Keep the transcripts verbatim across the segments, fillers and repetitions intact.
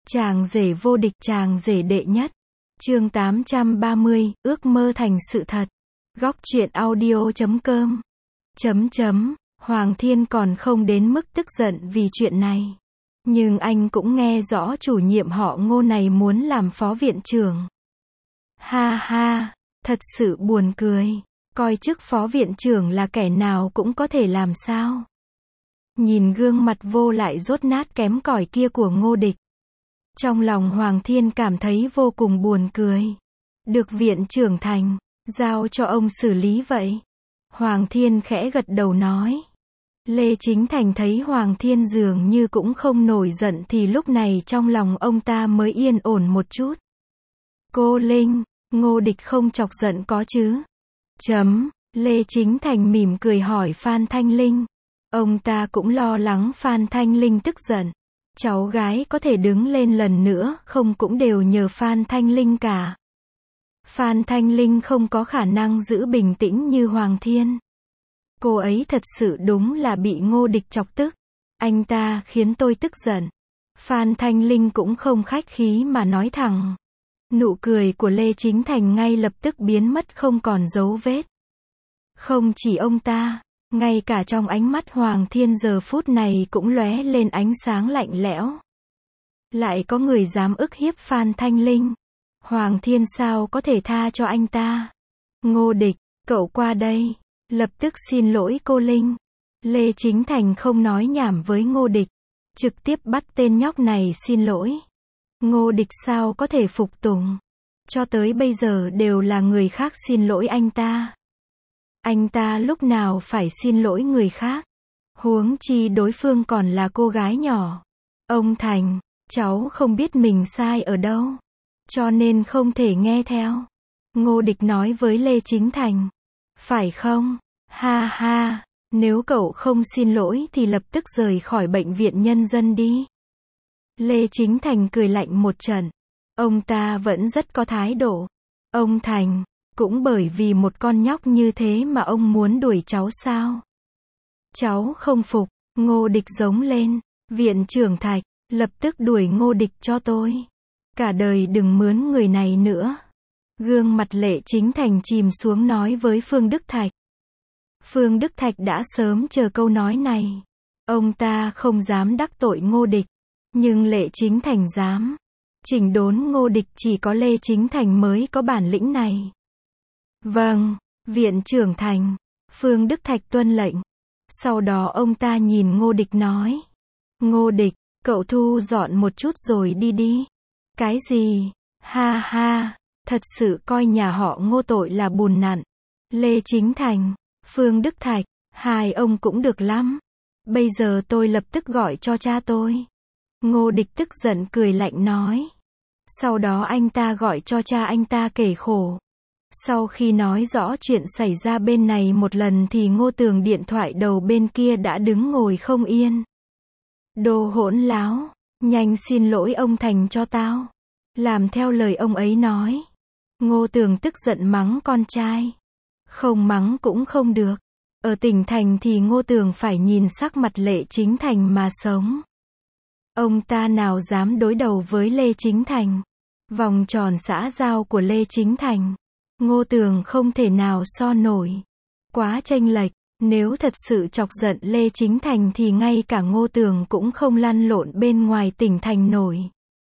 Chàng rể vô địch, chàng rể đệ nhất. Chương tám trăm ba mươi, ước mơ thành sự thật. Góc truyện audio chấm com. Chấm chấm, Hoàng Thiên còn không đến mức tức giận vì chuyện này. Nhưng anh cũng nghe rõ chủ nhiệm họ Ngô này muốn làm phó viện trưởng. Ha ha, thật sự buồn cười. Coi chức phó viện trưởng là kẻ nào cũng có thể làm sao. Nhìn gương mặt vô lại dốt nát kém cỏi kia của Ngô Địch. Trong lòng Hoàng Thiên cảm thấy vô cùng buồn cười. Được viện trưởng thành, giao cho ông xử lý vậy. Hoàng Thiên khẽ gật đầu nói. Lê Chính Thành thấy Hoàng Thiên dường như cũng không nổi giận thì lúc này trong lòng ông ta mới yên ổn một chút. Cô Linh, Ngô Địch không chọc giận có chứ? Chấm, Lê Chính Thành mỉm cười hỏi Phan Thanh Linh. Ông ta cũng lo lắng Phan Thanh Linh tức giận. Cháu gái có thể đứng lên lần nữa, không cũng đều nhờ Phan Thanh Linh cả. Phan Thanh Linh không có khả năng giữ bình tĩnh như Hoàng Thiên. Cô ấy thật sự đúng là bị Ngô Địch chọc tức. Anh ta khiến tôi tức giận. Phan Thanh Linh cũng không khách khí mà nói thẳng. Nụ cười của Lê Chính Thành ngay lập tức biến mất không còn dấu vết. Không chỉ ông ta, ngay cả trong ánh mắt Hoàng Thiên giờ phút này cũng lóe lên ánh sáng lạnh lẽo. Lại có người dám ức hiếp Phan Thanh Linh. Hoàng Thiên sao có thể tha cho anh ta? Ngô Địch, cậu qua đây. Lập tức xin lỗi cô Linh. Lê Chính Thành không nói nhảm với Ngô Địch. Trực tiếp bắt tên nhóc này xin lỗi. Ngô Địch sao có thể phục tùng. Cho tới bây giờ đều là người khác xin lỗi anh ta. Anh ta lúc nào phải xin lỗi người khác. Huống chi đối phương còn là cô gái nhỏ. Ông Thành, cháu không biết mình sai ở đâu. Cho nên không thể nghe theo. Ngô Địch nói với Lê Chính Thành. Phải không? Ha ha, nếu cậu không xin lỗi thì lập tức rời khỏi bệnh viện nhân dân đi. Lê Chính Thành cười lạnh một trận. Ông ta vẫn rất có thái độ. Ông Thành, cũng bởi vì một con nhóc như thế mà ông muốn đuổi cháu sao? Cháu không phục, Ngô Địch giống lên. Viện trưởng Thạch, lập tức đuổi Ngô Địch cho tôi. Cả đời đừng mướn người này nữa. Gương mặt Lê Chính Thành chìm xuống nói với Phương Đức Thạch. Phương Đức Thạch đã sớm chờ câu nói này. Ông ta không dám đắc tội Ngô Địch. Nhưng Lê Chính Thành dám. Chỉnh đốn Ngô Địch chỉ có Lê Chính Thành mới có bản lĩnh này. Vâng, viện trưởng Thành. Phương Đức Thạch tuân lệnh. Sau đó ông ta nhìn Ngô Địch nói. Ngô Địch, cậu thu dọn một chút rồi đi đi. Cái gì? Ha ha, thật sự coi nhà họ Ngô tội là bùn nặn. Lê Chính Thành, Phương Đức Thạch, hai ông cũng được lắm. Bây giờ tôi lập tức gọi cho cha tôi. Ngô Địch tức giận cười lạnh nói. Sau đó anh ta gọi cho cha anh ta kể khổ. Sau khi nói rõ chuyện xảy ra bên này một lần thì Ngô Tường điện thoại đầu bên kia đã đứng ngồi không yên. Đồ hỗn láo, nhanh xin lỗi ông Thành cho tao. Làm theo lời ông ấy nói. Ngô Tường tức giận mắng con trai. Không mắng cũng không được. Ở tỉnh thành thì Ngô Tường phải nhìn sắc mặt Lê Chính Thành mà sống. Ông ta nào dám đối đầu với Lê Chính Thành. Vòng tròn xã giao của Lê Chính Thành. Ngô Tường không thể nào so nổi. Quá chênh lệch. Nếu thật sự chọc giận Lê Chính Thành thì ngay cả Ngô Tường cũng không lăn lộn bên ngoài tỉnh thành nổi.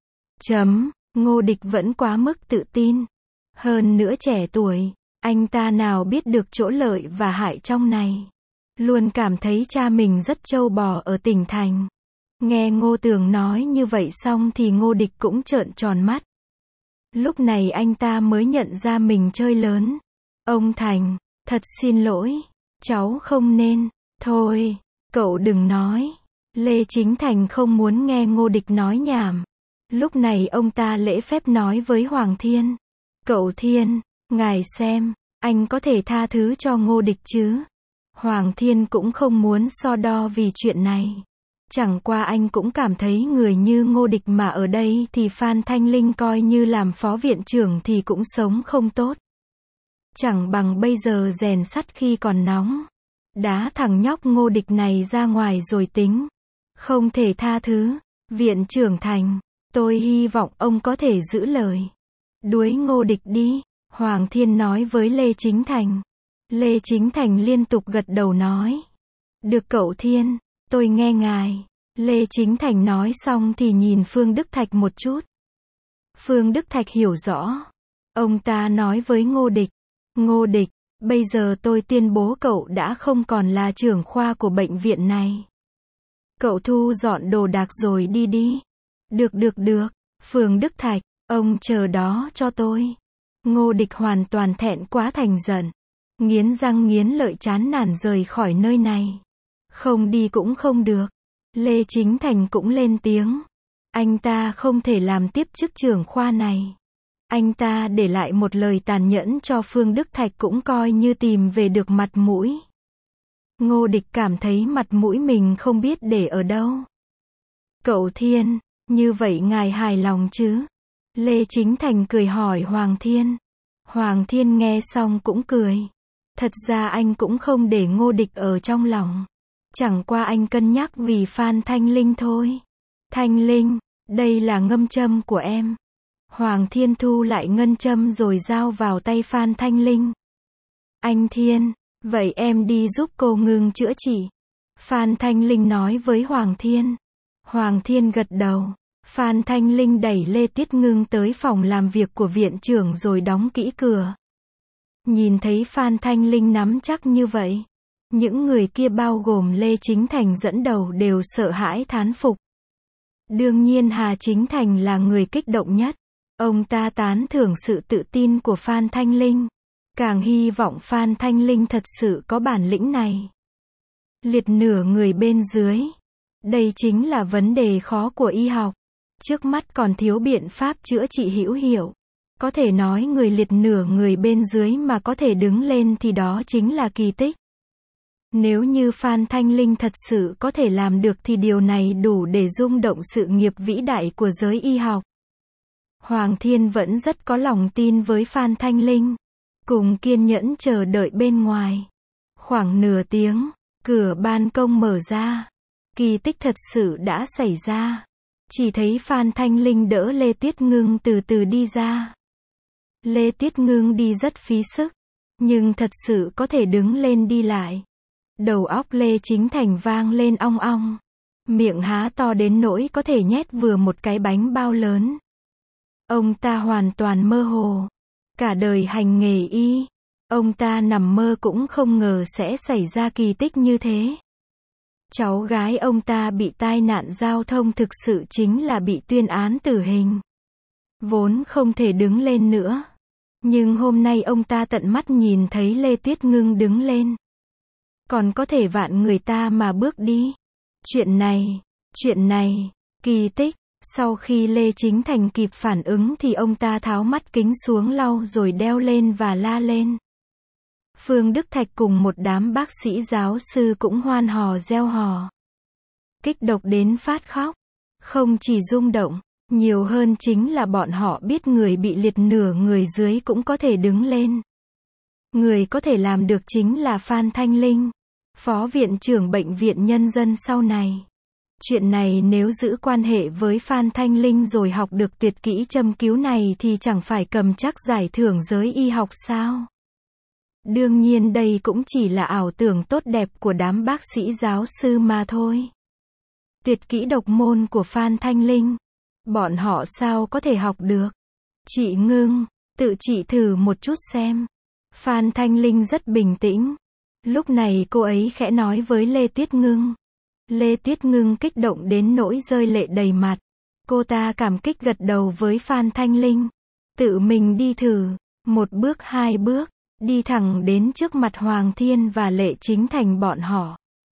Chấm, Ngô Địch vẫn quá mức tự tin. Hơn nữa trẻ tuổi. Anh ta nào biết được chỗ lợi và hại trong này. Luôn cảm thấy cha mình rất trâu bò ở tỉnh thành. Nghe Ngô Tường nói như vậy xong thì Ngô Địch cũng trợn tròn mắt. Lúc này anh ta mới nhận ra mình chơi lớn. Ông Thành, thật xin lỗi. Cháu không nên. Thôi, cậu đừng nói. Lê Chính Thành không muốn nghe Ngô Địch nói nhảm. Lúc này ông ta lễ phép nói với Hoàng Thiên. Cậu Thiên, ngài xem, anh có thể tha thứ cho Ngô Địch chứ? Hoàng Thiên cũng không muốn so đo vì chuyện này. Chẳng qua anh cũng cảm thấy người như Ngô Địch mà ở đây thì Phan Thanh Linh coi như làm phó viện trưởng thì cũng sống không tốt. Chẳng bằng bây giờ rèn sắt khi còn nóng. Đá thằng nhóc Ngô Địch này ra ngoài rồi tính. Không thể tha thứ. Viện trưởng Thành, Tôi hy vọng ông có thể giữ lời. Đuối Ngô Địch đi, Hoàng Thiên nói với Lê Chính Thành. Lê Chính Thành liên tục gật đầu nói. Được cậu Thiên, tôi nghe ngài. Lê Chính Thành nói xong thì nhìn Phương Đức Thạch một chút. Phương Đức Thạch hiểu rõ. Ông ta nói với Ngô Địch. Ngô Địch, bây giờ tôi tuyên bố cậu đã không còn là trưởng khoa của bệnh viện này. Cậu thu dọn đồ đạc rồi đi đi. Được được được, Phương Đức Thạch, ông chờ đó cho tôi. Ngô Địch hoàn toàn thẹn quá thành giận. Nghiến răng nghiến lợi chán nản rời khỏi nơi này. Không đi cũng không được. Lê Chính Thành cũng lên tiếng. Anh ta không thể làm tiếp chức trưởng khoa này. Anh ta để lại một lời tàn nhẫn cho Phương Đức Thạch cũng coi như tìm về được mặt mũi. Ngô Địch cảm thấy mặt mũi mình không biết để ở đâu. Cậu Thiên, như vậy ngài hài lòng chứ? Lê Chính Thành cười hỏi Hoàng Thiên. Hoàng Thiên nghe xong cũng cười. Thật ra anh cũng không để Ngô Địch ở trong lòng. Chẳng qua anh cân nhắc vì Phan Thanh Linh thôi. Thanh Linh, đây là ngâm châm của em. Hoàng Thiên thu lại ngân châm rồi giao vào tay Phan Thanh Linh. Anh Thiên, vậy em đi giúp cô ngưng chữa trị. Phan Thanh Linh nói với Hoàng Thiên. Hoàng Thiên gật đầu. Phan Thanh Linh đẩy Lê Tiết Ngưng tới phòng làm việc của viện trưởng rồi đóng kỹ cửa. Nhìn thấy Phan Thanh Linh nắm chắc như vậy, những người kia bao gồm Lê Chính Thành dẫn đầu đều sợ hãi thán phục. Đương nhiên Hà Chính Thành là người kích động nhất. Ông ta tán thưởng sự tự tin của Phan Thanh Linh. Càng hy vọng Phan Thanh Linh thật sự có bản lĩnh này. Liệt nửa người bên dưới. Đây chính là vấn đề khó của y học. Trước mắt còn thiếu biện pháp chữa trị hữu hiệu. Có thể nói người liệt nửa người bên dưới mà có thể đứng lên thì đó chính là kỳ tích. Nếu như Phan Thanh Linh thật sự có thể làm được thì điều này đủ để rung động sự nghiệp vĩ đại của giới y học. Hoàng Thiên vẫn rất có lòng tin với Phan Thanh Linh. Cùng kiên nhẫn chờ đợi bên ngoài. Khoảng nửa tiếng, cửa ban công mở ra. Kỳ tích thật sự đã xảy ra. Chỉ thấy Phan Thanh Linh đỡ Lê Tuyết Ngưng từ từ đi ra. Lê Tuyết Ngưng đi rất phí sức, nhưng thật sự có thể đứng lên đi lại. Đầu óc Lê Chính Thành vang lên ong ong. Miệng há to đến nỗi có thể nhét vừa một cái bánh bao lớn. Ông ta hoàn toàn mơ hồ. Cả đời hành nghề y, ông ta nằm mơ cũng không ngờ sẽ xảy ra kỳ tích như thế. Cháu gái ông ta bị tai nạn giao thông thực sự chính là bị tuyên án tử hình. Vốn không thể đứng lên nữa. Nhưng hôm nay ông ta tận mắt nhìn thấy Lê Tuyết Ngưng đứng lên. Còn có thể vạn người ta mà bước đi. Chuyện này, chuyện này, kỳ tích. Sau khi Lê Chính Thành kịp phản ứng thì ông ta tháo mắt kính xuống lau rồi đeo lên và la lên. Phương Đức Thạch cùng một đám bác sĩ giáo sư cũng hoan hò reo hò. Kích động đến phát khóc. Không chỉ rung động, nhiều hơn chính là bọn họ biết người bị liệt nửa người dưới cũng có thể đứng lên. Người có thể làm được chính là Phan Thanh Linh, Phó Viện trưởng Bệnh viện Nhân dân sau này. Chuyện này nếu giữ quan hệ với Phan Thanh Linh rồi học được tuyệt kỹ châm cứu này thì chẳng phải cầm chắc giải thưởng giới y học sao? Đương nhiên đây cũng chỉ là ảo tưởng tốt đẹp của đám bác sĩ giáo sư mà thôi. Tuyệt kỹ độc môn của Phan Thanh Linh, bọn họ sao có thể học được? Chị Ngưng, tự chị thử một chút xem. Phan Thanh Linh rất bình tĩnh. Lúc này cô ấy khẽ nói với Lê Tuyết Ngưng. Lê Tuyết Ngưng kích động đến nỗi rơi lệ đầy mặt. Cô ta cảm kích gật đầu với Phan Thanh Linh. Tự mình đi thử, một bước hai bước, đi thẳng đến trước mặt Hoàng Thiên và Lê Chính Thành bọn họ.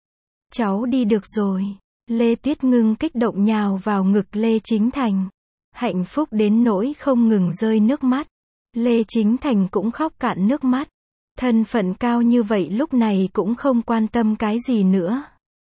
Cháu đi được rồi. Lê Tuyết Ngưng kích động nhào vào ngực Lê Chính Thành. Hạnh phúc đến nỗi không ngừng rơi nước mắt. Lê Chính Thành cũng khóc cạn nước mắt. Thân phận cao như vậy lúc này cũng không quan tâm cái gì nữa.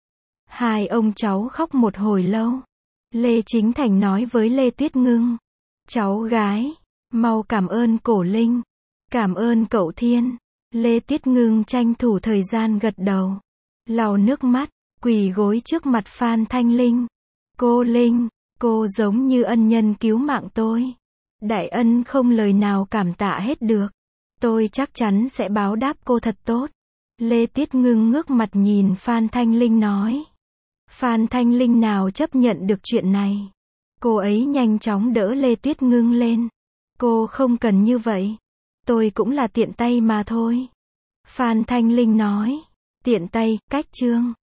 Hai ông cháu khóc một hồi lâu. Lê Chính Thành nói với Lê Tuyết Ngưng. Cháu gái, mau cảm ơn Cổ Linh. Cảm ơn cậu Thiên. Lê Tuyết Ngưng tranh thủ thời gian gật đầu. Lau nước mắt, quỳ gối trước mặt Phan Thanh Linh. Cô Linh, Cô giống như ân nhân cứu mạng tôi. Đại ân không lời nào cảm tạ hết được. Tôi chắc chắn sẽ báo đáp cô thật tốt. Lê Tiết Ngưng ngước mặt nhìn Phan Thanh Linh nói. Phan Thanh Linh nào chấp nhận được chuyện này. Cô ấy nhanh chóng đỡ Lê Tiết Ngưng lên. Cô không cần như vậy. Tôi cũng là tiện tay mà thôi. Phan Thanh Linh nói. Tiện tay, cách chương.